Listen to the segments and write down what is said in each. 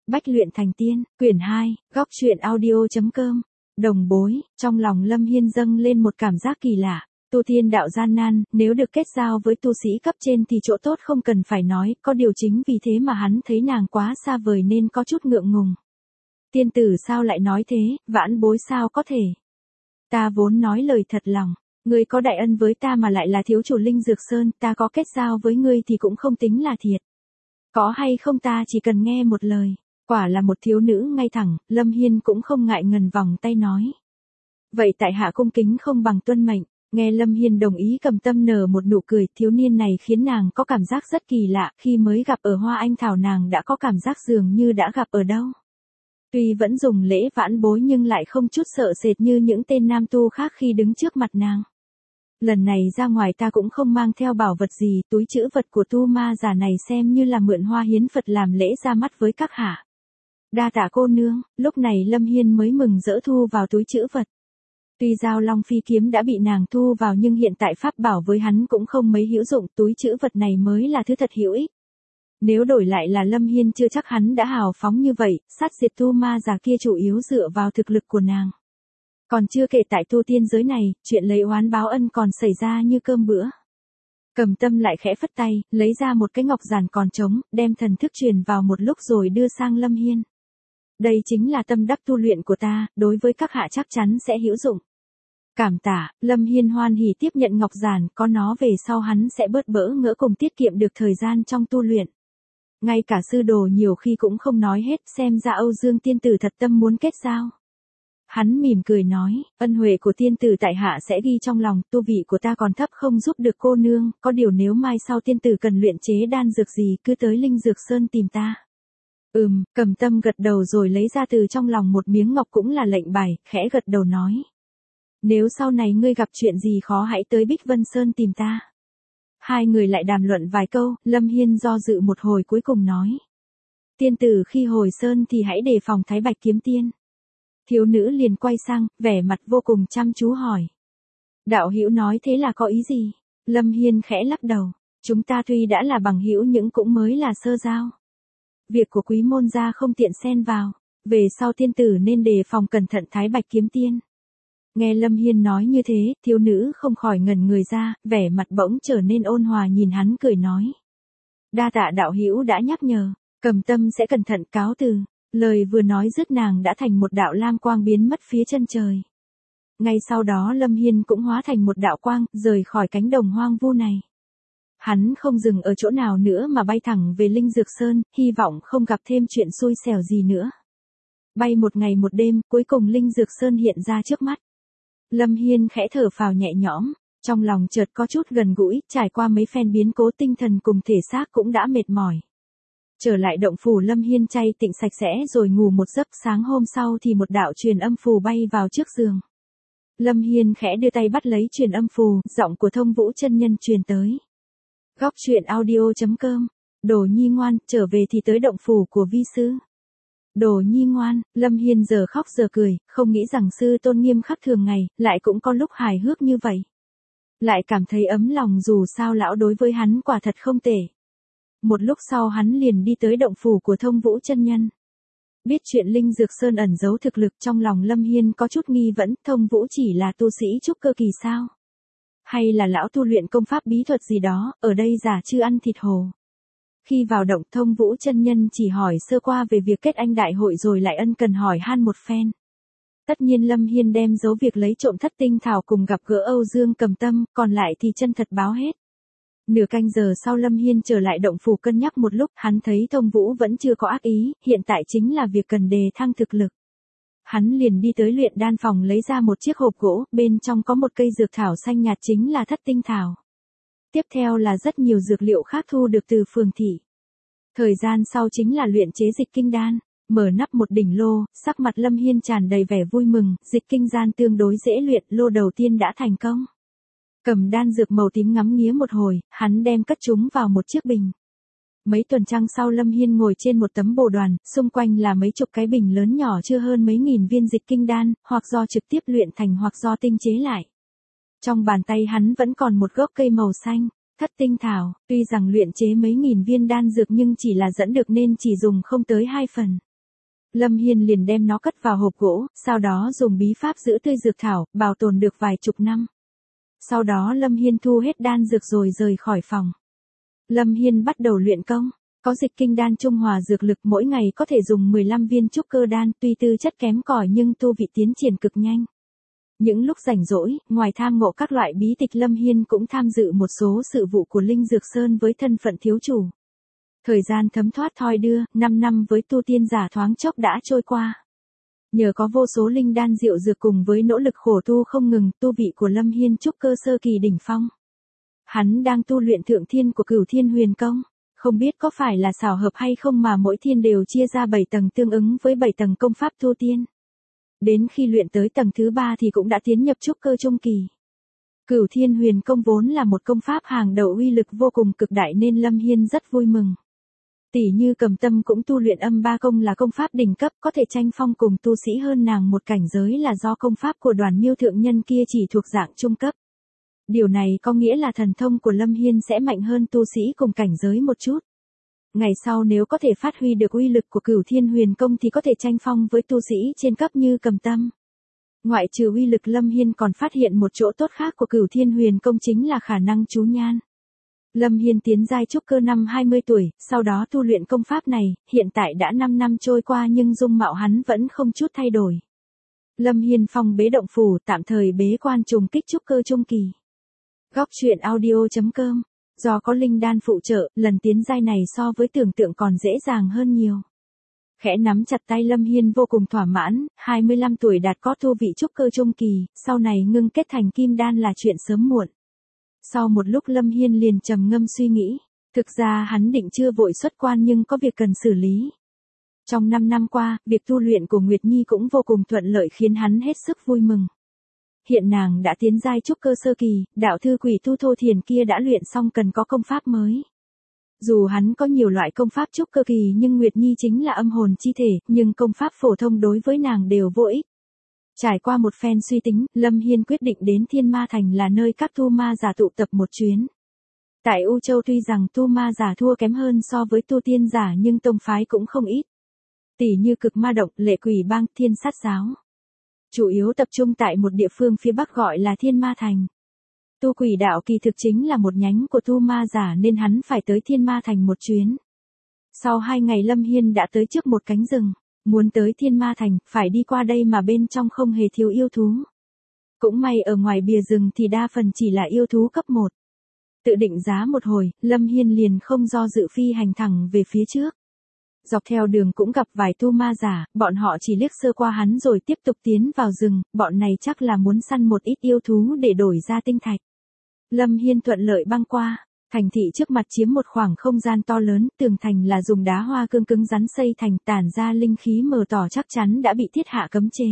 Bách luyện thành tiên, quyển 2, góc truyện audio.com. Đồng bối, trong lòng Lâm Hiên dâng lên một cảm giác kỳ lạ. Tu tiên đạo gian nan, nếu được kết giao với tu sĩ cấp trên thì chỗ tốt không cần phải nói, có điều chính vì thế mà hắn thấy nàng quá xa vời nên có chút ngượng ngùng. Tiên tử sao lại nói thế, vãn bối sao có thể. Ta vốn nói lời thật lòng, ngươi có đại ân với ta mà lại là thiếu chủ Linh Dược Sơn, ta có kết giao với ngươi thì cũng không tính là thiệt. Có hay không ta chỉ cần nghe một lời. Quả là một thiếu nữ ngay thẳng, Lâm Hiên cũng không ngại ngần vòng tay nói. Vậy tại hạ cung kính không bằng tuân mệnh, nghe Lâm Hiên đồng ý Cầm Tâm nở một nụ cười, thiếu niên này khiến nàng có cảm giác rất kỳ lạ, khi mới gặp ở Hoa Anh Thảo nàng đã có cảm giác dường như đã gặp ở đâu. Tuy vẫn dùng lễ vãn bối nhưng lại không chút sợ sệt như những tên nam tu khác khi đứng trước mặt nàng. Lần này ra ngoài ta cũng không mang theo bảo vật gì, túi trữ vật của tu ma giả này xem như là mượn hoa hiến Phật làm lễ ra mắt với các hạ. Đa tạ cô nương, lúc này Lâm Hiên mới mừng rỡ thu vào túi trữ vật. Tuy Giao Long Phi kiếm đã bị nàng thu vào nhưng hiện tại pháp bảo với hắn cũng không mấy hữu dụng, túi trữ vật này mới là thứ thật hữu ích. Nếu đổi lại là Lâm Hiên chưa chắc hắn đã hào phóng như vậy, sát diệt tu ma giả kia chủ yếu dựa vào thực lực của nàng. Còn chưa kể tại tu tiên giới này, chuyện lấy oán báo ân còn xảy ra như cơm bữa. Cầm Tâm lại khẽ phất tay, lấy ra một cái ngọc giản còn trống, đem thần thức truyền vào một lúc rồi đưa sang Lâm Hiên. Đây chính là tâm đắc tu luyện của ta, đối với các hạ chắc chắn sẽ hữu dụng. Cảm tạ, Lâm Hiên hoan hỉ tiếp nhận ngọc giản, có nó về sau hắn sẽ bớt bỡ ngỡ cùng tiết kiệm được thời gian trong tu luyện. Ngay cả sư đồ nhiều khi cũng không nói hết, xem ra Âu Dương tiên tử thật tâm muốn kết giao. Hắn mỉm cười nói, ân huệ của tiên tử tại hạ sẽ ghi trong lòng, tu vị của ta còn thấp không giúp được cô nương, có điều nếu mai sau tiên tử cần luyện chế đan dược gì cứ tới Linh Dược Sơn tìm ta. Cầm Tâm gật đầu rồi lấy ra từ trong lòng một miếng ngọc cũng là lệnh bài, khẽ gật đầu nói. Nếu sau này ngươi gặp chuyện gì khó hãy tới Bích Vân Sơn tìm ta. Hai người lại đàm luận vài câu, Lâm Hiên do dự một hồi cuối cùng nói. Tiên tử khi hồi Sơn thì hãy đề phòng Thái Bạch kiếm tiên. Thiếu nữ liền quay sang, vẻ mặt vô cùng chăm chú hỏi. Đạo hữu nói thế là có ý gì? Lâm Hiên khẽ lắc đầu. Chúng ta tuy đã là bằng hữu nhưng cũng mới là sơ giao. Việc của quý môn gia không tiện xen vào. Về sau tiên tử nên đề phòng cẩn thận Thái Bạch kiếm tiên. Nghe Lâm Hiên nói như thế, thiếu nữ không khỏi ngẩn người ra, vẻ mặt bỗng trở nên ôn hòa nhìn hắn cười nói. Đa tạ đạo hữu đã nhắc nhở, Cầm Tâm sẽ cẩn thận cáo từ. Lời vừa nói dứt nàng đã thành một đạo lam quang biến mất phía chân trời. Ngay sau đó Lâm Hiên cũng hóa thành một đạo quang, rời khỏi cánh đồng hoang vu này. Hắn không dừng ở chỗ nào nữa mà bay thẳng về Linh Dược Sơn, hy vọng không gặp thêm chuyện xui xẻo gì nữa. Bay một ngày một đêm, cuối cùng Linh Dược Sơn hiện ra trước mắt. Lâm Hiên khẽ thở phào nhẹ nhõm, trong lòng chợt có chút gần gũi, trải qua mấy phen biến cố tinh thần cùng thể xác cũng đã mệt mỏi. Trở lại động phủ Lâm Hiên chay tịnh sạch sẽ rồi ngủ một giấc, sáng hôm sau thì một đạo truyền âm phù bay vào trước giường. Lâm Hiên khẽ đưa tay bắt lấy truyền âm phù, giọng của Thông Vũ chân nhân truyền tới. Góc truyện audio.com. Đồ nhi ngoan, trở về thì tới động phủ của vi sư. Đồ nhi ngoan, Lâm Hiên giờ khóc giờ cười, không nghĩ rằng sư tôn nghiêm khắc thường ngày, lại cũng có lúc hài hước như vậy. Lại cảm thấy ấm lòng dù sao lão đối với hắn quả thật không tệ. Một lúc sau hắn liền đi tới động phủ của Thông Vũ chân nhân. Biết chuyện Linh Dược Sơn ẩn giấu thực lực, trong lòng Lâm Hiên có chút nghi vấn, Thông Vũ chỉ là tu sĩ trúc cơ kỳ sao? Hay là lão tu luyện công pháp bí thuật gì đó, ở đây giả chưa ăn thịt hồ. Khi vào động, Thông Vũ chân nhân chỉ hỏi sơ qua về việc kết anh đại hội rồi lại ân cần hỏi han một phen. Tất nhiên Lâm Hiên đem giấu việc lấy trộm thất tinh thảo cùng gặp gỡ Âu Dương Cầm Tâm, còn lại thì chân thật báo hết. Nửa canh giờ sau Lâm Hiên trở lại động phủ cân nhắc một lúc, hắn thấy Thông Vũ vẫn chưa có ác ý, hiện tại chính là việc cần đề thăng thực lực. Hắn liền đi tới luyện đan phòng lấy ra một chiếc hộp gỗ, bên trong có một cây dược thảo xanh nhạt chính là thất tinh thảo. Tiếp theo là rất nhiều dược liệu khác thu được từ phường thị. Thời gian sau chính là luyện chế dịch kinh đan, mở nắp một đỉnh lô, sắc mặt Lâm Hiên tràn đầy vẻ vui mừng, dịch kinh đan tương đối dễ luyện, lô đầu tiên đã thành công. Cầm đan dược màu tím ngắm nghía một hồi, hắn đem cất chúng vào một chiếc bình. Mấy tuần trăng sau Lâm Hiên ngồi trên một tấm bồ đoàn, xung quanh là mấy chục cái bình lớn nhỏ chưa hơn mấy nghìn viên dịch kinh đan, hoặc do trực tiếp luyện thành hoặc do tinh chế lại. Trong bàn tay hắn vẫn còn một gốc cây màu xanh, thất tinh thảo, tuy rằng luyện chế mấy nghìn viên đan dược nhưng chỉ là dẫn được nên chỉ dùng không tới 2 phần. Lâm Hiên liền đem nó cất vào hộp gỗ, sau đó dùng bí pháp giữ tươi dược thảo, bảo tồn được vài chục năm. Sau đó Lâm Hiên thu hết đan dược rồi rời khỏi phòng. Lâm Hiên bắt đầu luyện công. Có dịch kinh đan trung hòa dược lực, mỗi ngày có thể dùng 15 viên trúc cơ đan, tuy tư chất kém cỏi nhưng tu vị tiến triển cực nhanh. Những lúc rảnh rỗi, ngoài tham ngộ các loại bí tịch, Lâm Hiên cũng tham dự một số sự vụ của Linh Dược Sơn với thân phận thiếu chủ. Thời gian thấm thoát thoi đưa, 5 năm với tu tiên giả thoáng chốc đã trôi qua. Nhờ có vô số linh đan diệu dược cùng với nỗ lực khổ tu không ngừng, tu vị của Lâm Hiên trúc cơ sơ kỳ đỉnh phong. Hắn đang tu luyện thượng thiên của Cửu Thiên Huyền Công. Không biết có phải là xảo hợp hay không mà mỗi thiên đều chia ra 7 tầng tương ứng với 7 tầng công pháp tu tiên. Đến khi luyện tới tầng thứ 3 thì cũng đã tiến nhập trúc cơ trung kỳ. Cửu Thiên Huyền Công vốn là một công pháp hàng đầu uy lực vô cùng cực đại nên Lâm Hiên rất vui mừng. Tỷ như Cầm Tâm cũng tu luyện âm ba công là công pháp đỉnh cấp, có thể tranh phong cùng tu sĩ hơn nàng một cảnh giới là do công pháp của Đoàn Miêu thượng nhân kia chỉ thuộc dạng trung cấp. Điều này có nghĩa là thần thông của Lâm Hiên sẽ mạnh hơn tu sĩ cùng cảnh giới một chút. Ngày sau nếu có thể phát huy được uy lực của Cửu Thiên Huyền Công thì có thể tranh phong với tu sĩ trên cấp như Cầm Tâm. Ngoại trừ uy lực, Lâm Hiên còn phát hiện một chỗ tốt khác của Cửu Thiên Huyền Công chính là khả năng chú nhan. Lâm Hiên tiến giai trúc cơ năm 20 tuổi, sau đó tu luyện công pháp này, hiện tại đã 5 năm trôi qua nhưng dung mạo hắn vẫn không chút thay đổi. Lâm Hiên phong bế động phủ, tạm thời bế quan trùng kích trúc cơ trung kỳ. Góc truyện audio.com. Do có linh đan phụ trợ, lần tiến giai này so với tưởng tượng còn dễ dàng hơn nhiều. Khẽ nắm chặt tay, Lâm Hiên vô cùng thỏa mãn, 25 tuổi đạt có tu vị trúc cơ trung kỳ, sau này ngưng kết thành kim đan là chuyện sớm muộn. Sau một lúc Lâm Hiên liền trầm ngâm suy nghĩ, thực ra hắn định chưa vội xuất quan nhưng có việc cần xử lý. Trong 5 năm qua, việc tu luyện của Nguyệt Nhi cũng vô cùng thuận lợi khiến hắn hết sức vui mừng. Hiện nàng đã tiến giai trúc cơ sơ kỳ, đạo thư Quỷ Tu Thô Thiền kia đã luyện xong, cần có công pháp mới. Dù hắn có nhiều loại công pháp trúc cơ kỳ nhưng Nguyệt Nhi chính là âm hồn chi thể, nhưng công pháp phổ thông đối với nàng đều vô ích. Trải qua một phen suy tính, Lâm Hiên quyết định đến Thiên Ma Thành là nơi các tu ma giả tụ tập một chuyến. Tại U Châu tuy rằng tu ma giả thua kém hơn so với tu tiên giả nhưng tông phái cũng không ít. Tỷ như Cực Ma Động, Lệ Quỷ Bang, Thiên Sát Giáo. Chủ yếu tập trung tại một địa phương phía bắc gọi là Thiên Ma Thành. Tu Quỷ đạo kỳ thực chính là một nhánh của tu ma giả nên hắn phải tới Thiên Ma Thành một chuyến. Sau 2 ngày Lâm Hiên đã tới trước một cánh rừng. Muốn tới Thiên Ma Thành, phải đi qua đây mà bên trong không hề thiếu yêu thú. Cũng may ở ngoài bìa rừng thì đa phần chỉ là yêu thú cấp 1. Tự định giá một hồi, Lâm Hiên liền không do dự phi hành thẳng về phía trước. Dọc theo đường cũng gặp vài tu ma giả, bọn họ chỉ liếc sơ qua hắn rồi tiếp tục tiến vào rừng, bọn này chắc là muốn săn một ít yêu thú để đổi ra tinh thạch. Lâm Hiên thuận lợi băng qua. Thành thị trước mặt chiếm một khoảng không gian to lớn, tường thành là dùng đá hoa cương cứng rắn xây thành, tản ra linh khí mờ tỏ chắc chắn đã bị thiết hạ cấm chế.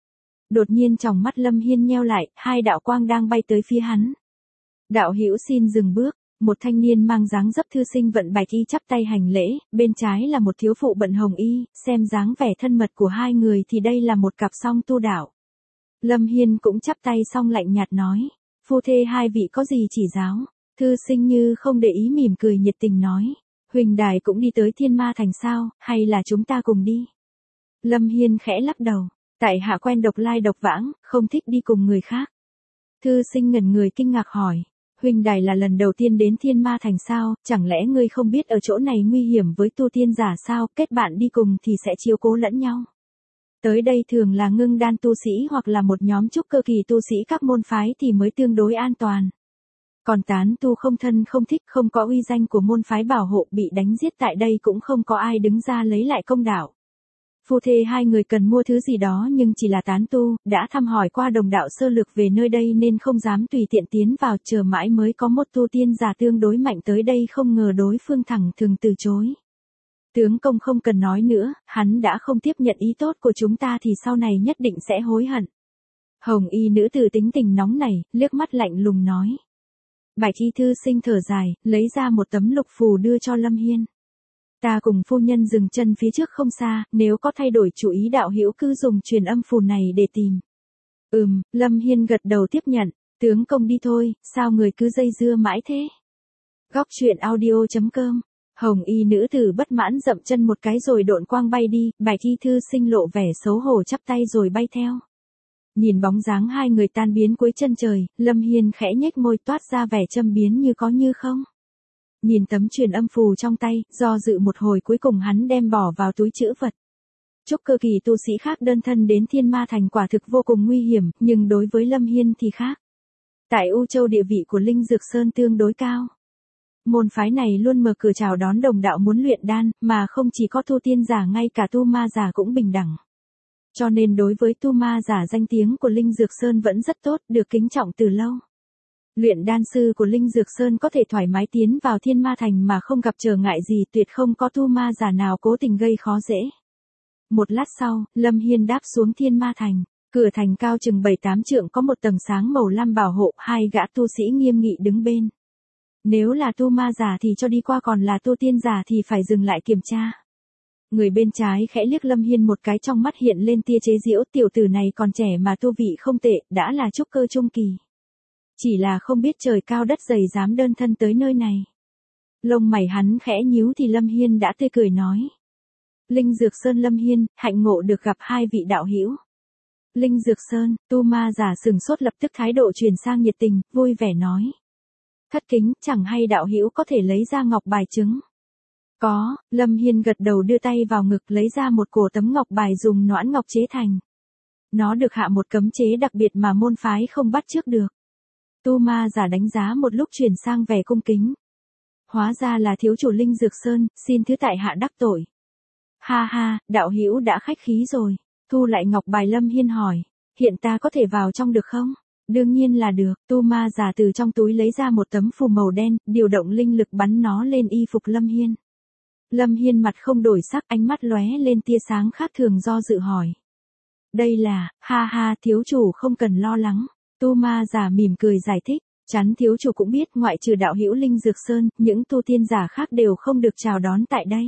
Đột nhiên tròng mắt Lâm Hiên nheo lại, 2 đạo quang đang bay tới phía hắn. Đạo hữu xin dừng bước, một thanh niên mang dáng dấp thư sinh vận bạch y chắp tay hành lễ, bên trái là một thiếu phụ bận hồng y, xem dáng vẻ thân mật của hai người thì đây là một cặp song tu đạo. Lâm Hiên cũng chắp tay xong lạnh nhạt nói, phu thê hai vị có gì chỉ giáo. Thư sinh như không để ý mỉm cười nhiệt tình nói, huỳnh đài cũng đi tới Thiên Ma Thành sao, hay là chúng ta cùng đi? Lâm Hiên khẽ lắc đầu, tại hạ quen độc lai độc vãng, không thích đi cùng người khác. Thư sinh ngẩn người kinh ngạc hỏi, huỳnh đài là lần đầu tiên đến Thiên Ma Thành sao, chẳng lẽ ngươi không biết ở chỗ này nguy hiểm với tu tiên giả sao, kết bạn đi cùng thì sẽ chiếu cố lẫn nhau. Tới đây thường là ngưng đan tu sĩ hoặc là một nhóm trúc cơ kỳ tu sĩ các môn phái thì mới tương đối an toàn. Còn tán tu không thân không thích, không có uy danh của môn phái bảo hộ, bị đánh giết tại đây cũng không có ai đứng ra lấy lại công đạo. Phu thê hai người cần mua thứ gì đó nhưng chỉ là tán tu, đã thăm hỏi qua đồng đạo sơ lược về nơi đây nên không dám tùy tiện tiến vào, chờ mãi mới có một tu tiên giả tương đối mạnh tới đây, không ngờ đối phương thẳng thừng từ chối. Tướng công không cần nói nữa, hắn đã không tiếp nhận ý tốt của chúng ta thì sau này nhất định sẽ hối hận. Hồng y nữ tử tính tình nóng nảy, liếc mắt lạnh lùng nói. Bạch y thư sinh thở dài, lấy ra một tấm lục phù đưa cho Lâm Hiên. Ta cùng phu nhân dừng chân phía trước không xa, nếu có thay đổi chủ ý đạo hữu cứ dùng truyền âm phù này để tìm. Lâm Hiên gật đầu tiếp nhận, tướng công đi thôi, sao người cứ dây dưa mãi thế? Góc truyện audio.com Hồng y nữ tử bất mãn dậm chân một cái rồi độn quang bay đi, Bạch y thư sinh lộ vẻ xấu hổ chắp tay rồi bay theo. Nhìn bóng dáng hai người tan biến cuối chân trời, Lâm Hiên khẽ nhếch môi toát ra vẻ châm biếm như có như không. Nhìn tấm truyền âm phù trong tay, do dự một hồi cuối cùng hắn đem bỏ vào túi trữ vật. Trúc cơ kỳ tu sĩ khác đơn thân đến Thiên Ma Thành quả thực vô cùng nguy hiểm, nhưng đối với Lâm Hiên thì khác. Tại U Châu địa vị của Linh Dược Sơn tương đối cao. Môn phái này luôn mở cửa chào đón đồng đạo muốn luyện đan, mà không chỉ có tu tiên giả ngay cả tu ma giả cũng bình đẳng. Cho nên đối với tu ma giả danh tiếng của Linh Dược Sơn vẫn rất tốt, được kính trọng từ lâu. Luyện đan sư của Linh Dược Sơn có thể thoải mái tiến vào Thiên Ma Thành mà không gặp trở ngại gì, tuyệt không có tu ma giả nào cố tình gây khó dễ. Một lát sau, Lâm Hiên đáp xuống Thiên Ma Thành. Cửa thành cao chừng 7-8 trượng có một tầng sáng màu lam bảo hộ, hai gã tu sĩ nghiêm nghị đứng bên. Nếu là tu ma giả thì cho đi qua, còn là tu tiên giả thì phải dừng lại kiểm tra. Người bên trái khẽ liếc Lâm Hiên một cái, trong mắt hiện lên tia chế giễu, tiểu tử này còn trẻ mà tu vị không tệ, đã là trúc cơ trung kỳ. Chỉ là không biết trời cao đất dày dám đơn thân tới nơi này. Lông mày hắn khẽ nhíu thì Lâm Hiên đã tươi cười nói. Linh Dược Sơn Lâm Hiên, hạnh ngộ được gặp hai vị đạo hữu. Linh Dược Sơn, tu ma giả sừng sốt lập tức thái độ chuyển sang nhiệt tình, vui vẻ nói. Thất kính, chẳng hay đạo hữu có thể lấy ra ngọc bài chứng. Có, Lâm Hiên gật đầu đưa tay vào ngực lấy ra một cổ tấm ngọc bài dùng noãn ngọc chế thành. Nó được hạ một cấm chế đặc biệt mà môn phái không bắt chước được. Tu ma giả đánh giá một lúc chuyển sang vẻ cung kính. Hóa ra là thiếu chủ Linh Dược Sơn, xin thứ tại hạ đắc tội. Ha ha, đạo hữu đã khách khí rồi. Thu lại ngọc bài Lâm Hiên hỏi. Hiện ta có thể vào trong được không? Đương nhiên là được. Tu ma giả từ trong túi lấy ra một tấm phù màu đen, điều động linh lực bắn nó lên y phục Lâm Hiên. Lâm Hiên mặt không đổi sắc, ánh mắt lóe lên tia sáng khác thường, do dự hỏi. Đây là, ha ha, thiếu chủ không cần lo lắng. Tu ma giả mỉm cười giải thích. Chắn thiếu chủ cũng biết, ngoại trừ đạo hữu Linh Dược Sơn, những tu tiên giả khác đều không được chào đón tại đây.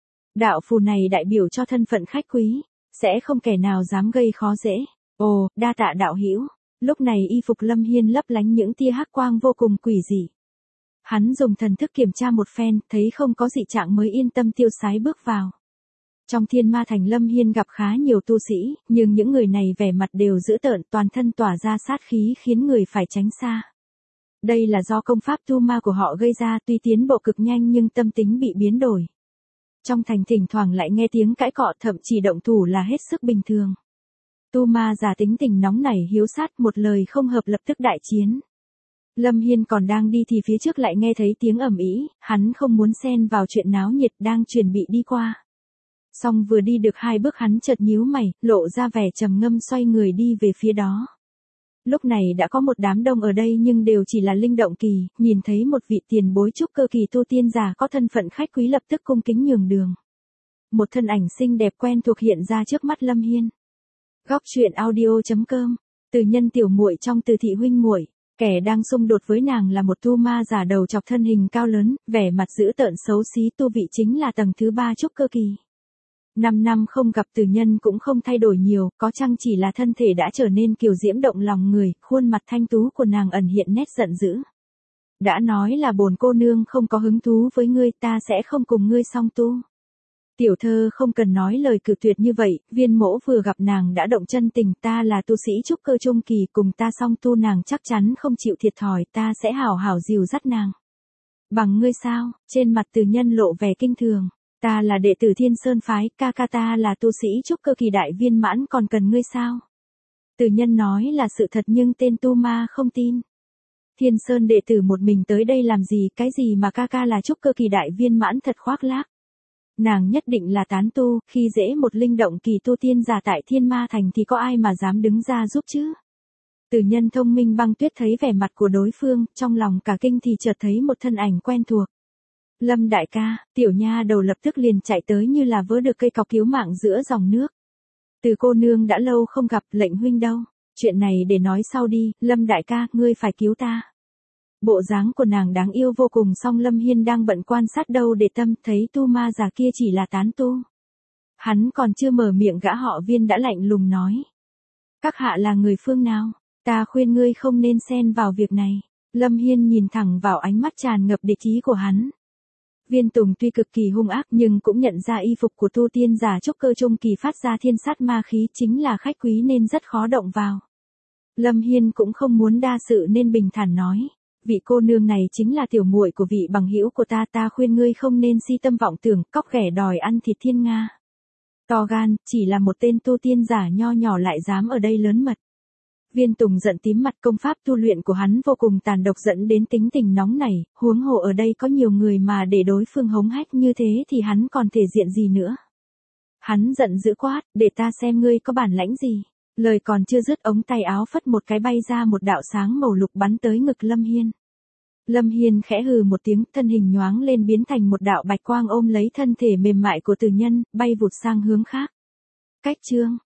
Đạo phù này đại biểu cho thân phận khách quý, sẽ không kẻ nào dám gây khó dễ. Ồ, đa tạ đạo hữu. Lúc này y phục Lâm Hiên lấp lánh những tia hắc quang vô cùng quỷ dị. Hắn dùng thần thức kiểm tra một phen, thấy không có dị trạng mới yên tâm tiêu sái bước vào. Trong Thiên Ma Thành Lâm Hiên gặp khá nhiều tu sĩ, nhưng những người này vẻ mặt đều dữ tợn, toàn thân tỏa ra sát khí khiến người phải tránh xa. Đây là do công pháp tu ma của họ gây ra, tuy tiến bộ cực nhanh nhưng tâm tính bị biến đổi. Trong thành thỉnh thoảng lại nghe tiếng cãi cọ, thậm chí động thủ là hết sức bình thường. Tu ma giả tính tình nóng nảy hiếu sát, một lời không hợp lập tức đại chiến. Lâm Hiên còn đang đi thì phía trước lại nghe thấy tiếng ầm ĩ, hắn không muốn xen vào chuyện náo nhiệt, đang chuẩn bị đi qua. Song vừa đi được 2 bước hắn chợt nhíu mày, lộ ra vẻ trầm ngâm, xoay người đi về phía đó. Lúc này đã có một đám đông ở đây nhưng đều chỉ là linh động kỳ, nhìn thấy một vị tiền bối trúc cơ kỳ tu tiên giả có thân phận khách quý lập tức cung kính nhường đường. Một thân ảnh xinh đẹp quen thuộc hiện ra trước mắt Lâm Hiên. Góc truyện audio.com, từ nhân tiểu muội trong Từ thị huynh muội. Kẻ đang xung đột với nàng là một tu ma giả đầu chọc thân hình cao lớn, vẻ mặt dữ tợn xấu xí, tu vị chính là tầng thứ 3 trúc cơ kỳ. 5 năm không gặp từ nhân cũng không thay đổi nhiều, có chăng chỉ là thân thể đã trở nên kiều diễm động lòng người, khuôn mặt thanh tú của nàng ẩn hiện nét giận dữ. Đã nói là bổn cô nương không có hứng thú với ngươi, ta sẽ không cùng ngươi song tu. Tiểu thơ không cần nói lời cự tuyệt như vậy, Viên Mỗ vừa gặp nàng đã động chân tình, ta là tu sĩ trúc cơ trung kỳ, cùng ta song tu nàng chắc chắn không chịu thiệt thòi, ta sẽ hảo hảo dìu dắt nàng. Bằng ngươi sao? Trên mặt từ nhân lộ vẻ kinh thường. Ta là đệ tử Thiên Sơn phái, ca ca ta là tu sĩ trúc cơ kỳ đại viên mãn, còn cần ngươi sao? Từ nhân nói là sự thật nhưng tên tu ma không tin. Thiên Sơn đệ tử một mình tới đây làm gì, cái gì mà ca ca là trúc cơ kỳ đại viên mãn, thật khoác lác. Nàng nhất định là tán tu, khi dễ một linh động kỳ tu tiên giả tại Thiên Ma Thành thì có ai mà dám đứng ra giúp chứ? Từ nhân thông minh băng tuyết thấy vẻ mặt của đối phương, trong lòng cả kinh thì chợt thấy một thân ảnh quen thuộc. Lâm đại ca, tiểu nha đầu lập tức liền chạy tới như là vớ được cây cọc cứu mạng giữa dòng nước. Từ cô nương đã lâu không gặp, lệnh huynh đâu? Chuyện này để nói sau đi, Lâm đại ca, ngươi phải cứu ta. Bộ dáng của nàng đáng yêu vô cùng, song Lâm Hiên đang bận quan sát đâu để tâm, thấy tu ma già kia chỉ là tán tu. Hắn còn chưa mở miệng gã họ Viên đã lạnh lùng nói. Các hạ là người phương nào? Ta khuyên ngươi không nên xen vào việc này. Lâm Hiên nhìn thẳng vào ánh mắt tràn ngập địch ý của hắn. Viên Tùng tuy cực kỳ hung ác nhưng cũng nhận ra y phục của tu tiên giả trúc cơ trung kỳ phát ra thiên sát ma khí chính là khách quý nên rất khó động vào. Lâm Hiên cũng không muốn đa sự nên bình thản nói, vị cô nương này chính là tiểu muội của vị bằng hữu của ta khuyên ngươi không nên si tâm vọng tưởng, cóc ghẻ đòi ăn thịt thiên nga. To gan, chỉ là một tên tu tiên giả nho nhỏ lại dám ở đây lớn mật. Viên Tùng giận tím mặt, công pháp tu luyện của hắn vô cùng tàn độc dẫn đến tính tình nóng nảy, huống hồ ở đây có nhiều người mà để đối phương hống hách như thế thì hắn còn thể diện gì nữa. Hắn giận dữ quát, để ta xem ngươi có bản lãnh gì. Lời còn chưa dứt ống tay áo phất một cái bay ra một đạo sáng màu lục bắn tới ngực Lâm Hiên. Lâm Hiên khẽ hừ một tiếng, thân hình nhoáng lên biến thành một đạo bạch quang ôm lấy thân thể mềm mại của Từ Nhân, bay vụt sang hướng khác. Cách chương